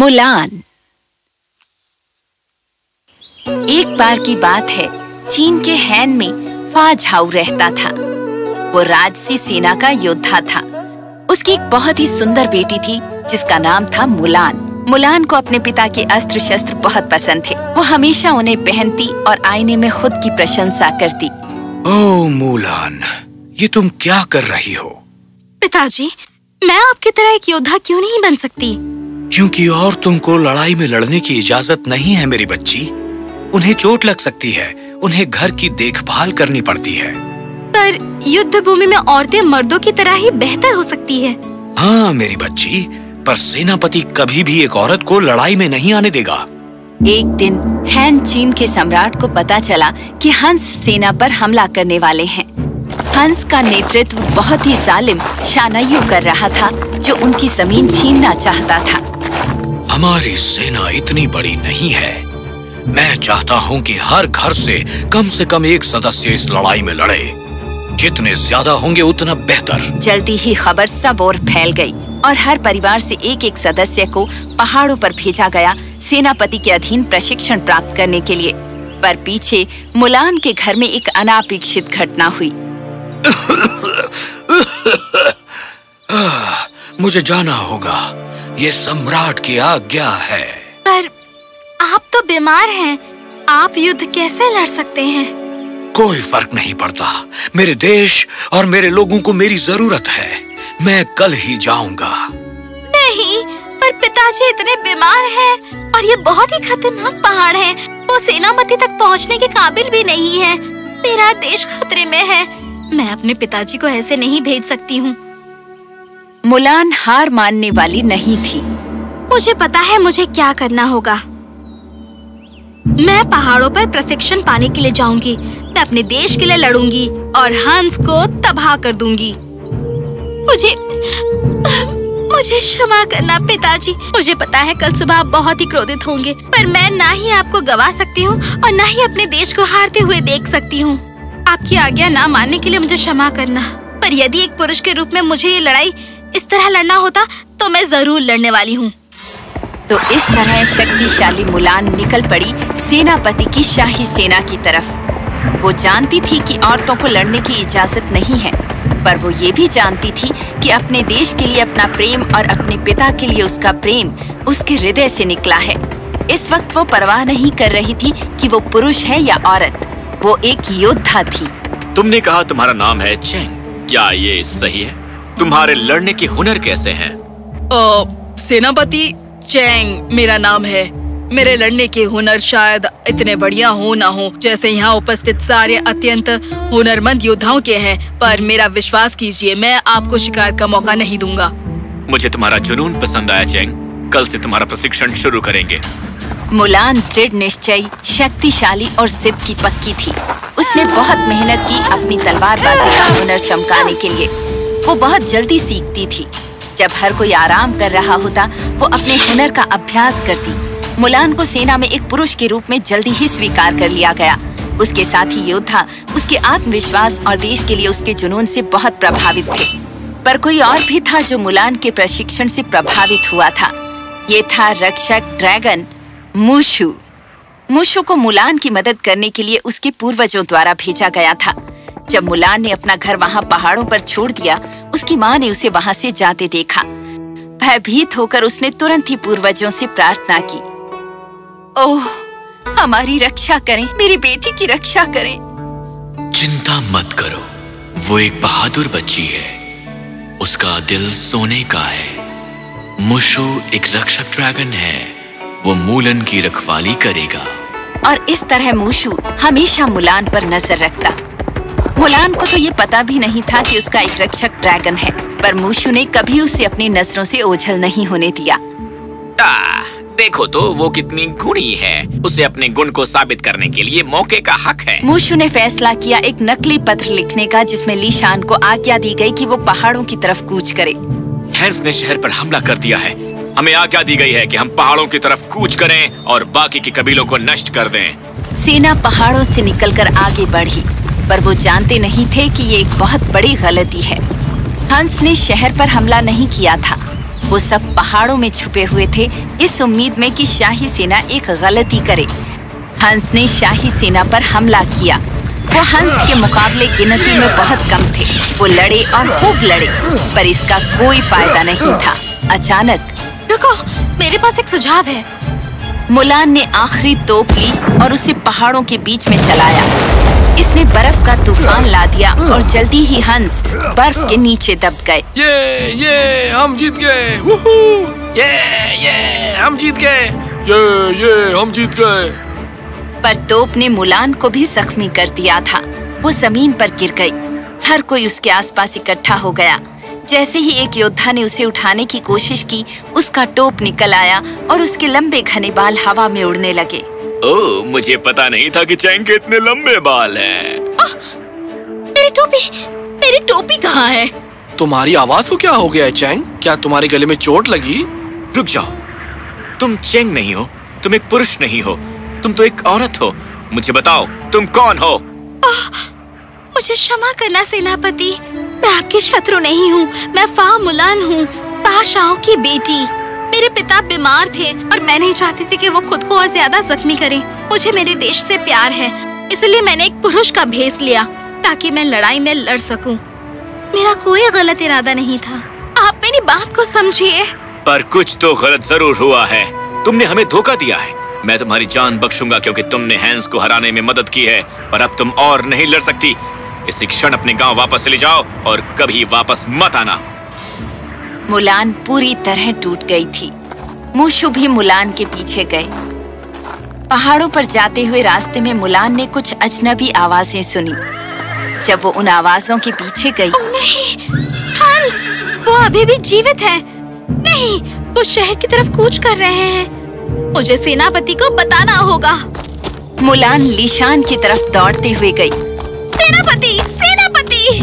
Mulan. एक बार की बात है, चीन के हैन में फा झाऊ रहता था। वो राजसी सेना का योद्धा था। उसकी एक बहुत ही सुंदर बेटी थी जिसका नाम था मुलान। मुलान को अपने पिता के अस्त्र शस्त्र बहुत पसंद थे। वो हमेशा उन्हें पहनती और आईने में खुद की प्रशंसा करती। ओह मुलान, ये तुम क्या कर रही हो? पिताजी, मैं आपकी तरह एक योद्धा क्यों नहीं बन सकती? क्योंकि औरतों को लड़ाई में लड़ने की इजाजत नहीं है मेरी बच्ची। उन्हें चोट लग सकती है, उन्हें घर की देखभाल करनी पड़ती है। पर युद्ध भूमि में औरतें मर्दों की तरह ही बेहतर हो सकती है। हाँ मेरी बच्ची, पर सेनापति कभी भी एक औरत को लड़ाई में नहीं आने देगा। एक दिन हैन चीन के सम्राट को पता चला कि हंस सेना पर हमला करने वाले हैं। हंस का नेतृत्व बहुत ही जालिम शानायू कर रहा था, जो उनकी जमीन छीनना चाहता था। हमारी सेना इतनी बड़ी नहीं है। मैं चाहता हूँ कि हर घर से कम एक सदस्य इस लड़ाई में लड़े। जितने ज्यादा होंगे उतना बेहतर। जल्दी ही खबर सब ओर फैल गई और हर परिवार से एक सदस्य को पहाड़ों पर भेजा गया सेनापति के अधीन प्रशिक्षण प्राप्त करने के लिए। पर पीछे मुलान के घर में एक अनापेक्षित घटना हुई। मुझे जाना होगा, ये सम्राट की आज्ञा है। पर आप तो बीमार हैं, आप युद्ध कैसे लड़ सकते हैं? कोई फर्क नहीं पड़ता। मेरे देश और मेरे लोगों को मेरी जरूरत है। मैं कल ही जाऊंगा। नहीं, पर पिताजी इतने बीमार हैं और ये बहुत ही खतरनाक पहाड़ है। वो सेनापति तक पहुंचने के काबिल भी नहीं है। मेरा देश खतरे में है। मैं अपने पिताजी को ऐसे नहीं भेज सकती हूँ। मुलान हार मानने वाली नहीं थी। मुझे पता है मुझे क्या करना होगा। मैं पहाड़ों पर प्रशिक्षण पाने के लिए जाऊंगी। मैं अपने देश के लिए लड़ूंगी और हंस को तबाह कर दूंगी। मुझे क्षमा करना पिताजी। मुझे पता है कल सुबह आप बहुत ही क्रोधित होंगे, पर मैं ना ही आपको गवा सकती हूँ और ना ही अपने देश को हारते हुए देख सकती हूँ। आपकी आज्ञा ना मानने के लिए मुझे क्षमा करना। पर यदि एक पुरुष के रूप में मुझे ये लड़ाई इस तरह लड़ना होता तो मैं जरूर लड़ने वाली हूँ। तो इस तरह शक्तिशाली मुलान निकल पड़ी सेनापति की शाही सेना की तरफ। वो जानती थी कि औरतों को लड़ने की इजाजत नहीं है, पर वो ये भी जानती थी कि अपने देश के लिए अपना प्रेम और अपने पिता के लिए उसका प्रेम उसके हृदय से निकला है। इस वक्त वो परवाह नहीं कर रही थी कि वो पुरुष है या औरत। वो एक योद्धा थी। तुमने कहा तुम्हारा नाम है चेंग, क्या ये सही है? तुम्हारे लड़ने के हुनर कैसे हैं? सेनापति चेंग मेरा नाम है। मेरे लड़ने के हुनर शायद इतने बढ़िया हो ना हो जैसे यहाँ उपस्थित सारे अत्यंत हुनरमंद योद्धाओं के हैं, पर मेरा विश्वास कीजिए, मैं आपको शिकायत का मौका नहीं दूंगा। मुझे तुम्हारा जुनून पसंद आया चेंग। कल से तुम्हारा प्रशिक्षण शुरू करेंगे। मुलान दृढ़ निश्चयी, शक्तिशाली और जिद की पक्की थी। उसने बहुत मेहनत की अपनी तलवारबाजी का हुनर चमकाने के लिए। वो बहुत जल्दी सीखती थी। जब हर कोई आराम कर रहा होता, वो अपने हुनर का अभ्यास करती। मुलान को सेना में एक पुरुष के रूप में जल्दी ही स्वीकार कर लिया गया। उसके साथी योद्धा उसके आत्मविश्वास और देश के लिए उसके जुनून से बहुत प्रभावित थे। पर कोई और भी था जो मुलान के प्रशिक्षण से प्रभावित हुआ था। ये था रक्षक ड्रैगन मूशु। मूशु को मुलान की मदद करने के लिए उसके पूर्वजों द्वारा भेजा गया था। जब मुलान ने अपना घर वहाँ पहाड़ों पर छोड़ दिया, उसकी माँ ने उसे वहाँ से जाते देखा। भयभीत होकर उसने तुरंत ही पूर्वजों से प्रार्थना की, ओह, हमारी रक्षा करें, मेरी बेटी की रक्षा करें। चिंता मत करो, वो एक बहादुर बच्ची है। उसका दिल सोने का है। मुशु एक रक्षक ड्रैगन है। वो मूलन की रखवाली करेगा। और इस तरह मूशु हमेशा मुलान पर नजर रखता। मुलान को तो ये पता भी नहीं था कि उसका एक रक्षक ड्रैगन है, पर मूशु ने कभी उसे अपनी नजरों से ओझल नहीं होने दिया। देखो तो वो कितनी गुणी है। उसे अपने गुण को साबित करने के लिए मौके का हक है। मूशु ने फैसला किया एक नकली पत्र लिखने का, जिसमें लीशान को आज्ञा दी गई कि वो पहाड़ों की तरफ कूच करे। हैंस ने शहर पर हमला कर दिया है। हमें आज्ञा दी गई है कि हम पहाड़ों की तरफ कूच करें और बाकी के कबीलों को नष्ट कर दें। सेना पहाड़ों से निकलकर आगे बढ़ी, पर वो जानते नहीं थे कि ये एक बहुत बड़ी गलती है। हंस ने शहर पर हमला नहीं किया था। वो सब पहाड़ों में छुपे हुए थे, इस उम्मीद में कि शाही सेना एक गलती करे। हंस ने शाही सेना पर हमला किया। वो हंस के मुकाबले गिनती में बहुत कम थे। वो लड़े और खूब लड़े, पर इसका कोई फायदा नहीं था। अचानक रुको, मेरे पास एक सुझाव है। मुलान ने आखिरी तोप ली और उसे पहाड़ों के बीच में चलाया। इसने बर्फ का तूफान ला दिया और जल्दी ही हंस बर्फ के नीचे दब गए। ये हम जीत गए। वूहू! ये हम जीत गए। ये हम जीत गए। पर तोप ने मुलान को भी जख्मी कर दिया था। वो जमीन पर गिर गई। हर कोई उसके आसपास इकट्ठा हो गया। जैसे ही एक योद्धा ने उसे उठाने की कोशिश की, उसका टोप निकल आया और उसके लंबे घने बाल हवा में उड़ने लगे। ओह, मुझे पता नहीं था कि चैंग के इतने लंबे बाल हैं। मेरी टोपी कहाँ है? तुम्हारी आवाज को क्या हो गया है चैंग? क्या तुम्हारे गले में चोट लगी? रुक जाओ, तुम चैंग नहीं हो, तुम एक पुरुष नहीं हो, तुम तो एक औरत हो। मुझे बताओ, तुम कौन हो? मुझे क्षमा करना सेनापति, मैं आपके शत्रु नहीं हूँ। मैं फा मुलान हूँ, फा शाओ की बेटी। मेरे पिता बीमार थे और मैं नहीं चाहती थी कि वो खुद को और ज्यादा जख्मी करें। मुझे मेरे देश से प्यार है, इसलिए मैंने एक पुरुष का भेष लिया ताकि मैं लड़ाई में लड़ सकूं। मेरा कोई गलत इरादा नहीं था। आप मेरी बात को समझिए। पर कुछ तो गलत जरूर हुआ है। तुमने हमें धोखा दिया है। मैं तुम्हारी जान बख्शूंगा क्योंकि तुमने हैंस को हराने में मदद की है, पर अब तुम और नहीं लड़ सकती। इसी क्षण अपने गांव वापस चली जाओ और कभी वापस मत आना। मुलान पूरी तरह टूट गई थी। मूशु भी मुलान के पीछे गए। पहाड़ों पर जाते हुए रास्ते में मुलान ने कुछ अजनबी आवाजें सुनी। जब वो उन आवाजों के पीछे गई, नहीं, हंस, वो अभी भी जीवित है। नहीं, वो शहर की तरफ कूच कर रहे हैं। मुझे सेनापति को बताना होगा। मुलान लीशान की तरफ दौड़ते हुए गई। सेनापति, सेनापति!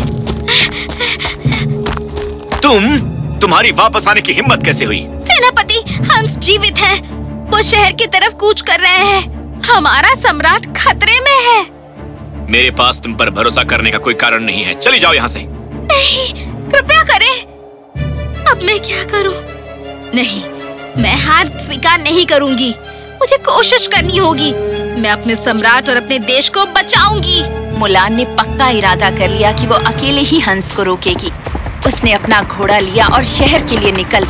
तुम्हारी वापस आने की हिम्मत कैसे हुई? सेनापति, हंस जीवित है। वो शहर की तरफ कूच कर रहे हैं। हमारा सम्राट खतरे में है। मेरे पास तुम पर भरोसा करने का कोई कारण नहीं है। चली जाओ यहाँ से। नहीं, कृपया करें। अब मैं क्या करूं? नहीं, मैं हार स्वीकार नहीं करूंगी। मुझे कोशिश करनी होगी। मैं अपने सम्राट और अपने देश को बचाऊंगी। मुलान ने पक्का इरादा कर लिया कि वो अकेले ही हंस को रोकेगी। उसने अपना घोड़ा लिया और शहर के लिए निकल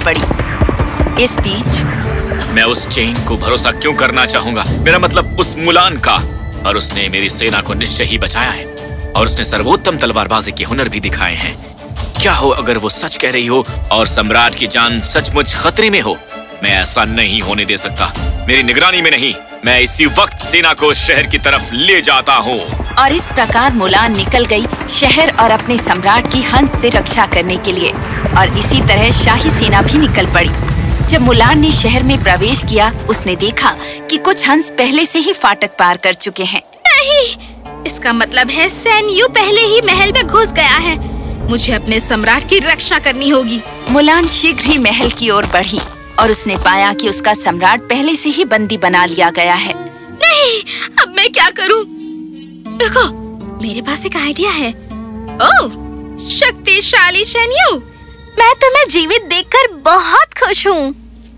पड़ी। इस बीच मैं उस चैंग को भरोसा क्यों करना चाहूंगा? मेरा मतलब उस मुलान का। और उसने मेरी सेना को निश्चय ही बचाया है और उसने सर्वोत्तम तलवारबाजी के हुनर भी दिखाए हैं। क्या हो अगर वो सच कह रही हो और सम्राट की जान सचमुच खतरे में हो? मैं ऐसा नहीं होने दे सकता। मेरी निगरानी में नहीं, मैं इसी वक्त सेना को शहर की तरफ ले जाता हूँ। और इस प्रकार मुलान निकल गई शहर और अपने सम्राट की हंस से रक्षा करने के लिए। और इसी तरह शाही सेना भी निकल पड़ी। जब मुलान ने शहर में प्रवेश किया, उसने देखा कि कुछ हंस पहले से ही फाटक पार कर चुके हैं। नहीं, इसका मतलब है सैन्यू पहले ही महल में घुस गया है। मुझे अपने सम्राट की रक्षा करनी होगी। मुलान शीघ्र ही महल की ओर बढ़ी और उसने पाया कि उसका सम्राट पहले से ही बंदी बना लिया गया है। नहीं, अब मैं क्या करूं? रुको, मेरे पास एक आइडिया है। ओह, शक्तिशाली सैन्यू, मैं तुम्हें जीवित देखकर बहुत खुश हूँ।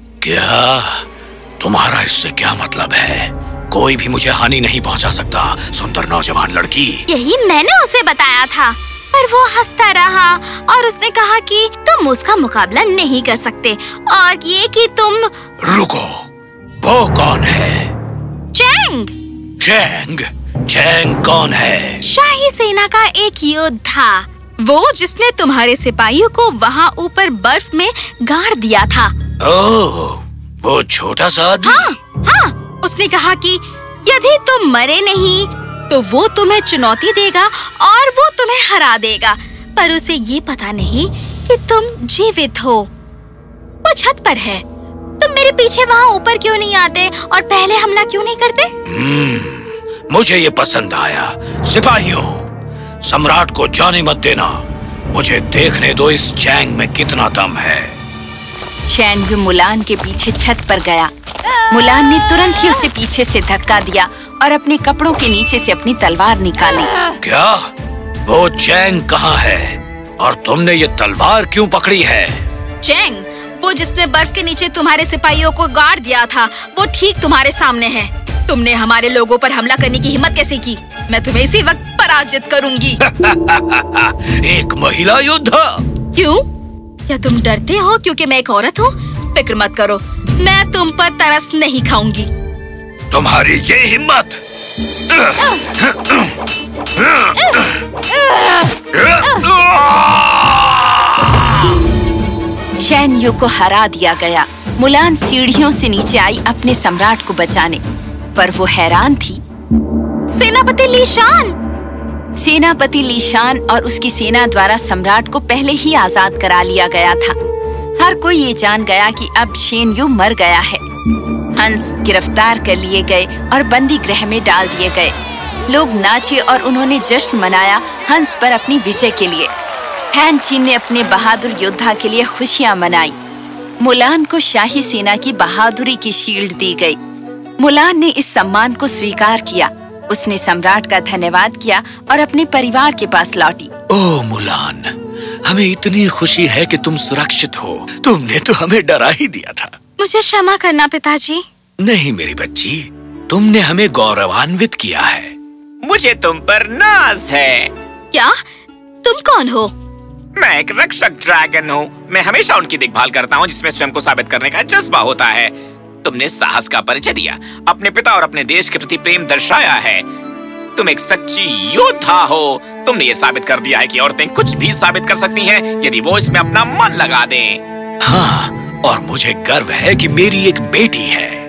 क्या? तुम्हारा इससे क्या मतलब है? कोई भी मुझे हानि नहीं पहुंचा सकता, सुंदर नौजवान लड़की। यही मैंने उसे बताया था, पर वो हंसता रहा और उसने कहा कि तुम उसका मुकाबला नहीं कर सकते और ये कि तुम। रुको, वो कौन है? चैंग। चैंग? चैंग कौन है? शाही सेना का एक योद्धा, वो जिसने तुम्हारे सिपाहियों को वहाँ ऊपर बर्फ में गाड़ दिया था। ओह, वो छोटा सा आदमी? हाँ, उसने कहा कि यदि तुम मरे नहीं तो वो तुम्हें चुनौती देगा और वो तुम्हें हरा देगा, पर उसे ये पता नहीं कि तुम जीवित हो। वो छत पर है। तुम मेरे पीछे वहाँ ऊपर क्यों नहीं आते और पहले हमला क्यों नहीं करते? मुझे ये पसंद आया। सिपाहियों, सम्राट को जाने मत देना। मुझे देखने दो इस चैंग में कितना दम है। चैंग मुलान के पीछे छत पर गया। मुलान ने तुरंत ही उसे पीछे से धक्का दिया और अपने कपड़ों के नीचे से अपनी तलवार निकाली। क्या? वो चैंग कहाँ है और तुमने ये तलवार क्यों पकड़ी है? चैंग, वो जिसने बर्फ के नीचे तुम्हारे सिपाहियों को गाड़ दिया था, वो ठीक तुम्हारे सामने है। तुमने हमारे लोगों पर हमला करने की हिम्मत कैसे की? मैं तुम्हें इसी वक्त पराजित करूंगी। एक महिला योद्धा। क्यों? क्या तुम डरते हो क्योंकि मैं एक औरत हूँ? फिक्र मत करो, मैं तुम पर तरस नहीं खाऊंगी। तुम्हारी ये हिम्मत! शेन यू को हरा दिया गया। मुलान सीढ़ियों से नीचे आई अपने सम्राट को बचाने, पर वो हैरान थी। सेनापति लीशान! सेनापति लीशान और उसकी सेना द्वारा सम्राट को पहले ही आजाद करा लिया गया था। हर कोई ये जान गया कि अब शेन यू मर गया है। हंस गिरफ्तार कर लिए गए और बंदी गृह में डाल दिए गए। लोग नाचे और उन्होंने जश्न मनाया हंस पर अपनी विजय के लिए। हैन चीन ने अपने बहादुर योद्धा के लिए खुशियां मनाई। मुलान को शाही सेना की बहादुरी की शील्ड दी गई। मुलान ने इस सम्मान को स्वीकार किया। उसने सम्राट का धन्यवाद किया और अपने परिवार के पास लौटी। ओह मुलान, हमें इतनी खुशी है कि तुम सुरक्षित हो। तुमने तो हमें डरा ही दिया था। मुझे क्षमा करना पिताजी। नहीं मेरी बच्ची, तुमने हमें गौरवान्वित किया है। मुझे तुम पर नाज है। क्या? तुम कौन हो? मैं एक रक्षक ड्रैगन हूँ। मैं हमेशा उनकी देखभाल करता हूँ जिसमें स्वयं को साबित करने का जज्बा होता है। तुमने साहस का परिचय दिया, अपने पिता और अपने देश के प्रति प्रेम दर्शाया है। तुम एक सच्ची योद्धा हो। तुमने ये साबित कर दिया है कि औरतें कुछ भी साबित कर सकती हैं यदि वो इसमें अपना मन लगा दें। हाँ, और मुझे गर्व है कि मेरी एक बेटी है।